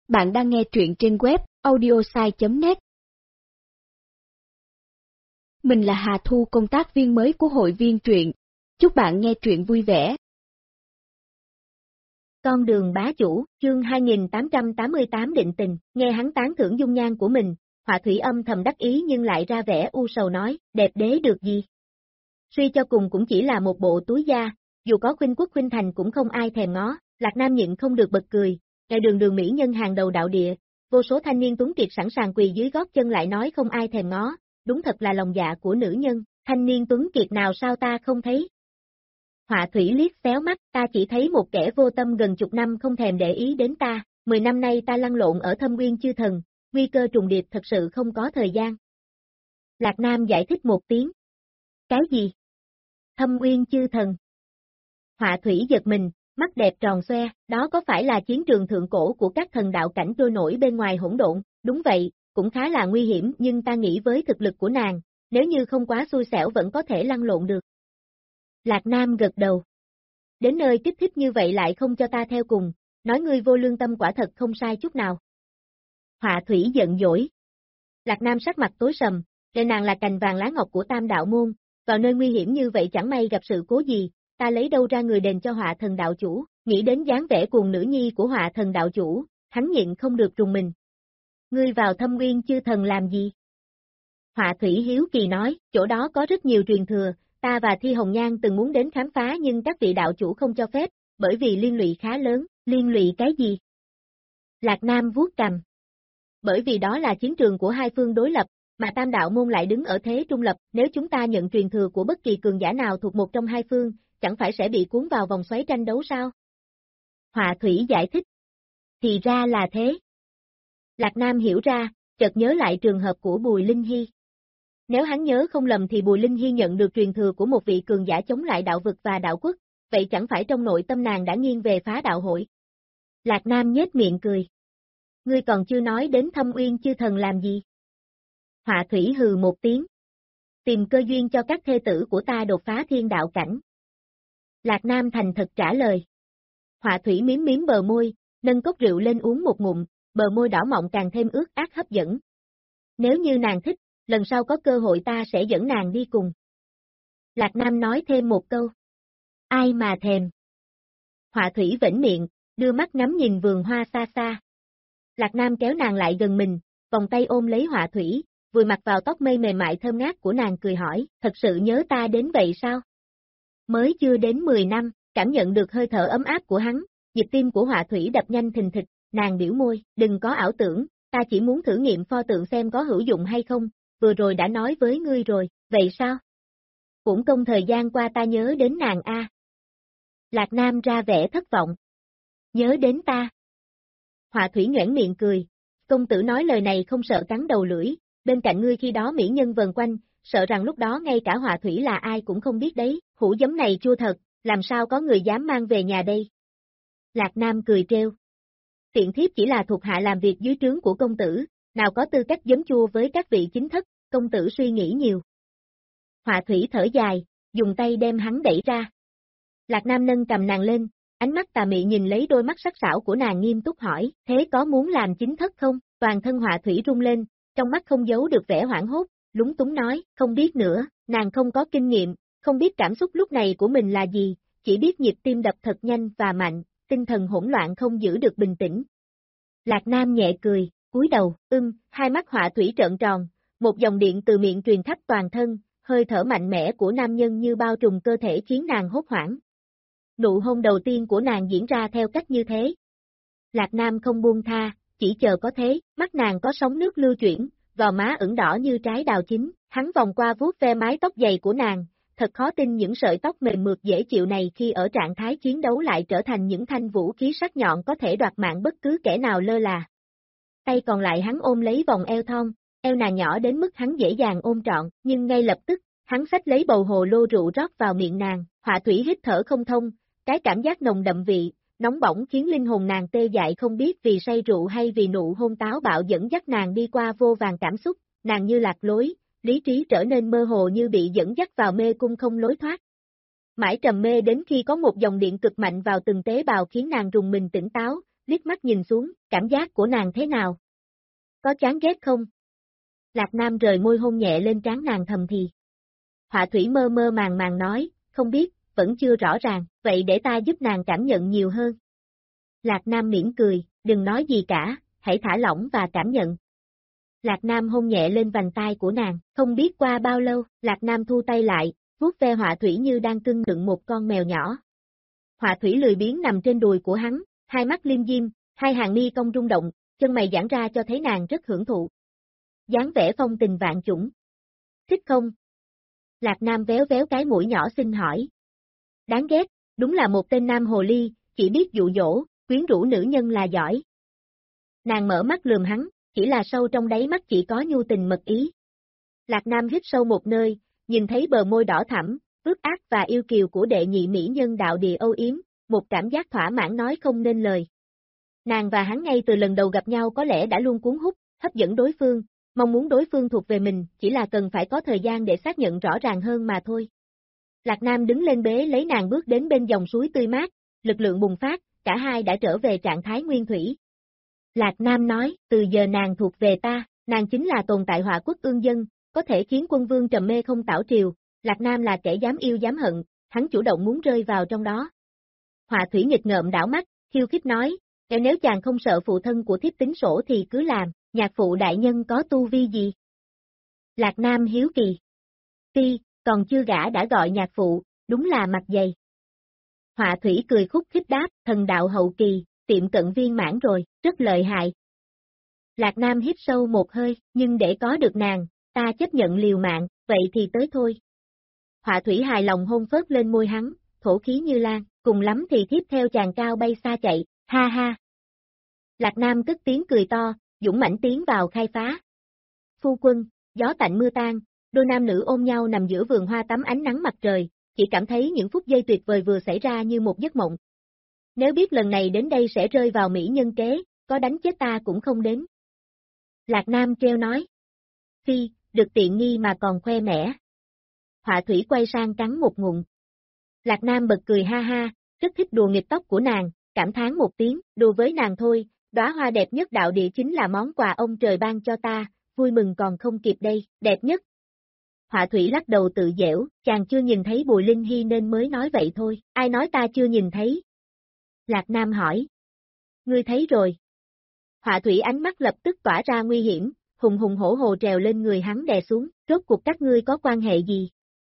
Bạn đang nghe truyện trên web audiosai.net. Mình là Hà Thu, công tác viên mới của hội viên truyện. Chúc bạn nghe truyện vui vẻ. Con đường bá chủ, chương 2888 định tình, nghe hắn tán thưởng dung nhan của mình, Họa Thủy âm thầm đắc ý nhưng lại ra vẻ u sầu nói, đẹp đế được gì? Suy cho cùng cũng chỉ là một bộ túi da, dù có khuynh quốc khuynh thành cũng không ai thèm ngó. Lạc Nam nhịn không được bật cười, ngày đường mỹ nhân hàng đầu đạo địa, vô số thanh niên tuấn kiệt sẵn sàng quỳ dưới gót chân lại nói không ai thèm ngó, đúng thật là lòng dạ của nữ nhân, thanh niên tuấn kiệt nào sao ta không thấy? Họa Thủy liếc xéo mắt, ta chỉ thấy một kẻ vô tâm gần chục năm không thèm để ý đến ta, 10 năm nay ta lăn lộn ở Thâm Uyên Chư Thần, nguy cơ trùng điệp thật sự không có thời gian. Lạc Nam giải thích một tiếng. Cái gì? Thâm Uyên Chư Thần. Họa Thủy giật mình, mắt đẹp tròn xoe, đó có phải là chiến trường thượng cổ của các thần đạo cảnh trôi nổi bên ngoài hỗn độn? Đúng vậy, cũng khá là nguy hiểm nhưng ta nghĩ với thực lực của nàng, nếu như không quá xui xẻo vẫn có thể lăn lộn được. Lạc Nam gật đầu. Đến nơi kích thích như vậy lại không cho ta theo cùng, nói ngươi vô lương tâm quả thật không sai chút nào. Họa Thủy giận dỗi. Lạc Nam sắc mặt tối sầm, để nàng là cành vàng lá ngọc của Tam Đạo Môn, vào nơi nguy hiểm như vậy chẳng may gặp sự cố gì, ta lấy đâu ra người đền cho Họa Thần đạo chủ, nghĩ đến dáng vẻ cuồng nữ nhi của Họa Thần đạo chủ, hắn nhịn không được rùng mình. Ngươi vào Thâm Uyên Chư Thần làm gì? Họa Thủy hiếu kỳ nói, chỗ đó có rất nhiều truyền thừa, ta và Thi Hồng Nhan từng muốn đến khám phá nhưng các vị đạo chủ không cho phép, bởi vì liên lụy khá lớn, liên lụy cái gì? Lạc Nam vuốt cằm. Bởi vì đó là chiến trường của hai phương đối lập, mà Tam Đạo Môn lại đứng ở thế trung lập, nếu chúng ta nhận truyền thừa của bất kỳ cường giả nào thuộc một trong hai phương, chẳng phải sẽ bị cuốn vào vòng xoáy tranh đấu sao? Họa Thủy giải thích. Thì ra là thế. Lạc Nam hiểu ra, chợt nhớ lại trường hợp của Bùi Linh Hy. Nếu hắn nhớ không lầm thì Bùi Linh Hy nhận được truyền thừa của một vị cường giả chống lại đạo vực và đạo quốc, vậy chẳng phải trong nội tâm nàng đã nghiêng về phá đạo hội? Lạc Nam nhếch miệng cười. Ngươi còn chưa nói đến Thâm Uyên Chư Thần làm gì? Họa Thủy hừ một tiếng. Tìm cơ duyên cho các thê tử của ta đột phá thiên đạo cảnh. Lạc Nam thành thật trả lời. Họa Thủy miếm bờ môi, nâng cốc rượu lên uống một ngụm, bờ môi đỏ mọng càng thêm ướt át hấp dẫn. Nếu như nàng thích, lần sau có cơ hội ta sẽ dẫn nàng đi cùng. Lạc Nam nói thêm một câu. Ai mà thèm. Họa Thủy vểnh miệng, đưa mắt ngắm nhìn vườn hoa xa xa. Lạc Nam kéo nàng lại gần mình, vòng tay ôm lấy Họa Thủy, vùi mặt vào tóc mây mềm mại thơm ngát của nàng cười hỏi, thật sự nhớ ta đến vậy sao? Mới chưa đến 10 năm, cảm nhận được hơi thở ấm áp của hắn, nhịp tim của Họa Thủy đập nhanh thình thịch, nàng biểu môi, đừng có ảo tưởng, ta chỉ muốn thử nghiệm pho tượng xem có hữu dụng hay không, vừa rồi đã nói với ngươi rồi, vậy sao? Cũng công thời gian qua ta nhớ đến nàng a. Lạc Nam ra vẻ thất vọng. Nhớ đến ta. Họa Thủy nhoẻn miệng cười, công tử nói lời này không sợ cắn đầu lưỡi, bên cạnh ngươi khi đó mỹ nhân vần quanh, sợ rằng lúc đó ngay cả Họa Thủy là ai cũng không biết đấy, hũ giấm này chua thật, làm sao có người dám mang về nhà đây? Lạc Nam cười trêu. Tiện thiếp chỉ là thuộc hạ làm việc dưới trướng của công tử, nào có tư cách giấm chua với các vị chính thất, công tử suy nghĩ nhiều. Họa Thủy thở dài, dùng tay đem hắn đẩy ra. Lạc Nam nâng cầm nàng lên, ánh mắt tà mị nhìn lấy đôi mắt sắc sảo của nàng nghiêm túc hỏi, thế có muốn làm chính thất không? Toàn thân Họa Thủy rung lên, trong mắt không giấu được vẻ hoảng hốt, lúng túng nói, không biết nữa, nàng không có kinh nghiệm, không biết cảm xúc lúc này của mình là gì, chỉ biết nhịp tim đập thật nhanh và mạnh, tinh thần hỗn loạn không giữ được bình tĩnh. Lạc Nam nhẹ cười, cúi đầu, hai mắt Họa Thủy trợn tròn, một dòng điện từ miệng truyền khắp toàn thân, hơi thở mạnh mẽ của nam nhân như bao trùm cơ thể khiến nàng hốt hoảng. Nụ hôn đầu tiên của nàng diễn ra theo cách như thế. Lạc Nam không buông tha, chỉ chờ có thế, mắt nàng có sóng nước lưu chuyển, gò má ửng đỏ như trái đào chín, hắn vòng qua vuốt ve mái tóc dày của nàng, thật khó tin những sợi tóc mềm mượt dễ chịu này khi ở trạng thái chiến đấu lại trở thành những thanh vũ khí sắc nhọn có thể đoạt mạng bất cứ kẻ nào lơ là. Tay còn lại hắn ôm lấy vòng eo thon, eo nàng nhỏ đến mức hắn dễ dàng ôm trọn, nhưng ngay lập tức, hắn xách lấy bầu hồ lô rượu rót vào miệng nàng, Họa Thủy hít thở không thông, cái cảm giác nồng đậm vị, nóng bỏng khiến linh hồn nàng tê dại không biết vì say rượu hay vì nụ hôn táo bạo dẫn dắt nàng đi qua vô vàn cảm xúc, nàng như lạc lối, lý trí trở nên mơ hồ như bị dẫn dắt vào mê cung không lối thoát. Mãi trầm mê đến khi có một dòng điện cực mạnh vào từng tế bào khiến nàng rùng mình tỉnh táo, liếc mắt nhìn xuống, cảm giác của nàng thế nào? Có chán ghét không? Lạc Nam rời môi hôn nhẹ lên trán nàng thầm thì. Họa thủy mơ mơ màng màng nói, không biết, vẫn chưa rõ ràng, vậy để ta giúp nàng cảm nhận nhiều hơn. Lạc Nam mỉm cười, đừng nói gì cả, hãy thả lỏng và cảm nhận. Lạc Nam hôn nhẹ lên vành tai của nàng, không biết qua bao lâu, Lạc Nam thu tay lại, vuốt ve Họa thủy như đang cưng nựng một con mèo nhỏ. Họa thủy lười biếng nằm trên đùi của hắn, hai mắt liêm diêm, hai hàng mi cong rung động, chân mày giãn ra cho thấy nàng rất hưởng thụ. Dáng vẻ phong tình vạn chủng. Thích không? Lạc Nam véo véo cái mũi nhỏ xinh hỏi. Đáng ghét, đúng là một tên nam hồ ly, chỉ biết dụ dỗ, quyến rũ nữ nhân là giỏi. Nàng mở mắt lườm hắn, chỉ là sâu trong đáy mắt chỉ có nhu tình mật ý. Lạc Nam hít sâu một nơi, nhìn thấy bờ môi đỏ thẳm, ướt át và yêu kiều của đệ nhị mỹ nhân đạo địa âu yếm, một cảm giác thỏa mãn nói không nên lời. Nàng và hắn ngay từ lần đầu gặp nhau có lẽ đã luôn cuốn hút, hấp dẫn đối phương, mong muốn đối phương thuộc về mình, chỉ là cần phải có thời gian để xác nhận rõ ràng hơn mà thôi. Lạc Nam đứng lên bế lấy nàng bước đến bên dòng suối tươi mát, lực lượng bùng phát, cả hai đã trở về trạng thái nguyên thủy. Lạc Nam nói, từ giờ nàng thuộc về ta, nàng chính là tồn tại Họa quốc ương dân, có thể khiến quân vương trầm mê không tảo triều, Lạc Nam là kẻ dám yêu dám hận, hắn chủ động muốn rơi vào trong đó. Họa thủy nghịch ngợm đảo mắt, khiêu khích nói, nếu chàng không sợ phụ thân của thiếp tính sổ thì cứ làm, nhạc phụ đại nhân có tu vi gì? Lạc Nam hiếu kỳ. Còn chưa gã đã gọi nhạc phụ, đúng là mặt dày. Họa thủy cười khúc khích đáp, thần đạo hậu kỳ, tiệm cận viên mãn rồi, rất lợi hại. Lạc Nam hít sâu một hơi, nhưng để có được nàng, ta chấp nhận liều mạng, vậy thì tới thôi. Họa thủy hài lòng hôn phớt lên môi hắn, thổ khí như lan, cùng lắm thì thiếp theo chàng cao bay xa chạy, ha ha. Lạc Nam cất tiếng cười to, dũng mãnh tiến vào khai phá. Phu quân, gió tạnh mưa tan, đôi nam nữ ôm nhau nằm giữa vườn hoa tắm ánh nắng mặt trời, chỉ cảm thấy những phút giây tuyệt vời vừa xảy ra như một giấc mộng. Nếu biết lần này đến đây sẽ rơi vào mỹ nhân kế, có đánh chết ta cũng không đến. Lạc Nam treo nói. Phi, được tiện nghi mà còn khoe mẽ. Họa thủy quay sang cắn một ngụm. Lạc Nam bật cười ha ha, rất thích đùa nghịch tóc của nàng, cảm thán một tiếng, đùa với nàng thôi, đóa hoa đẹp nhất đạo địa chính là món quà ông trời ban cho ta, vui mừng còn không kịp đây, đẹp nhất. Họa thủy lắc đầu tự giễu, chàng chưa nhìn thấy Bùi Linh Hy nên mới nói vậy thôi, ai nói ta chưa nhìn thấy? Lạc Nam hỏi. Ngươi thấy rồi. Họa thủy ánh mắt lập tức tỏa ra nguy hiểm, hùng hùng hổ hồ trèo lên người hắn đè xuống, rốt cuộc các ngươi có quan hệ gì?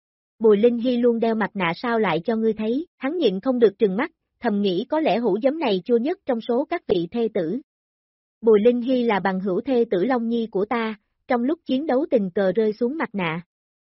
Bùi Linh Hy luôn đeo mặt nạ sao lại cho ngươi thấy, hắn nhịn không được trừng mắt, thầm nghĩ có lẽ hũ giấm này chua nhất trong số các vị thê tử. Bùi Linh Hy là bằng hữu thê tử Long Nhi của ta, trong lúc chiến đấu tình cờ rơi xuống mặt nạ.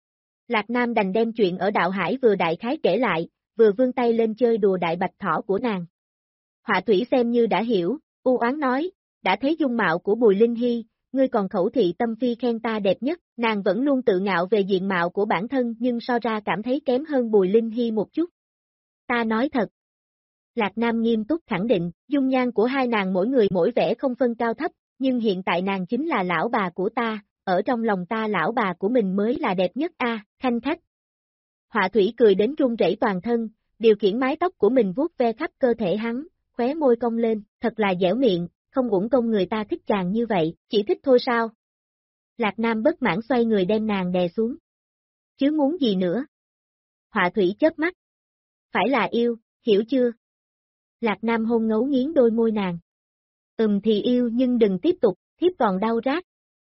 Lạc Nam đành đem chuyện ở đạo hải vừa đại khái kể lại, vừa vươn tay lên chơi đùa đại bạch thỏ của nàng. Họa thủy xem như đã hiểu, u oán nói, đã thấy dung mạo của Bùi Linh Hy, ngươi còn khẩu thị tâm phi khen ta đẹp nhất, nàng vẫn luôn tự ngạo về diện mạo của bản thân nhưng so ra cảm thấy kém hơn Bùi Linh Hy một chút. Ta nói thật. Lạc Nam nghiêm túc khẳng định, dung nhan của hai nàng mỗi người mỗi vẻ không phân cao thấp, nhưng hiện tại nàng chính là lão bà của ta, ở trong lòng ta lão bà của mình mới là đẹp nhất khanh khách. Họa thủy cười đến run rẩy toàn thân, điều khiển mái tóc của mình vuốt ve khắp cơ thể hắn, khóe môi cong lên, thật là dẻo miệng, không uổng công người ta thích chàng như vậy, chỉ thích thôi sao? Lạc Nam bất mãn xoay người đem nàng đè xuống. Chứ muốn gì nữa? Họa thủy chớp mắt. Phải là yêu, hiểu chưa? Lạc Nam hôn ngấu nghiến đôi môi nàng. Thì yêu nhưng đừng tiếp tục, thiếp còn đau rát.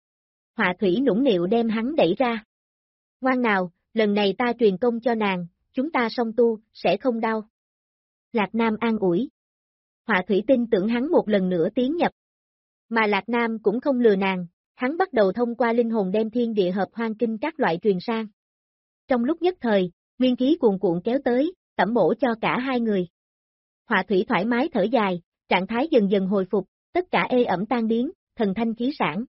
Họa thủy nũng nịu đem hắn đẩy ra. Ngoan nào, lần này ta truyền công cho nàng, chúng ta song tu, sẽ không đau. Lạc Nam an ủi. Họa thủy tin tưởng hắn một lần nữa tiến nhập. Mà Lạc Nam cũng không lừa nàng, hắn bắt đầu thông qua linh hồn đem thiên địa hợp hoang kinh các loại truyền sang. Trong lúc nhất thời, nguyên khí cuồn cuộn kéo tới, tẩm bổ cho cả hai người. Họa thủy thoải mái thở dài, trạng thái dần dần hồi phục, tất cả ê ẩm tan biến, thần thanh khí sản.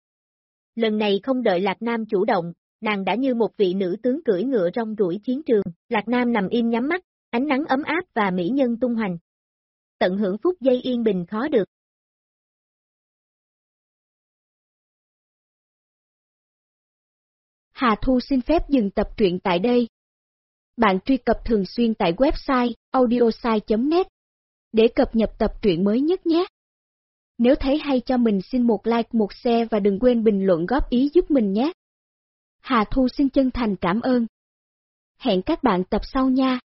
Lần này không đợi Lạc Nam chủ động, nàng đã như một vị nữ tướng cưỡi ngựa rong ruổi chiến trường, Lạc Nam nằm im nhắm mắt, ánh nắng ấm áp và mỹ nhân tung hoành. Tận hưởng phút giây yên bình khó được. Hà Thu xin phép dừng tập truyện tại đây. Bạn truy cập thường xuyên tại website audiosai.net để cập nhật tập truyện mới nhất nhé. Nếu thấy hay cho mình xin một like, một share và đừng quên bình luận góp ý giúp mình nhé. Hà Thu xin chân thành cảm ơn. Hẹn các bạn tập sau nha.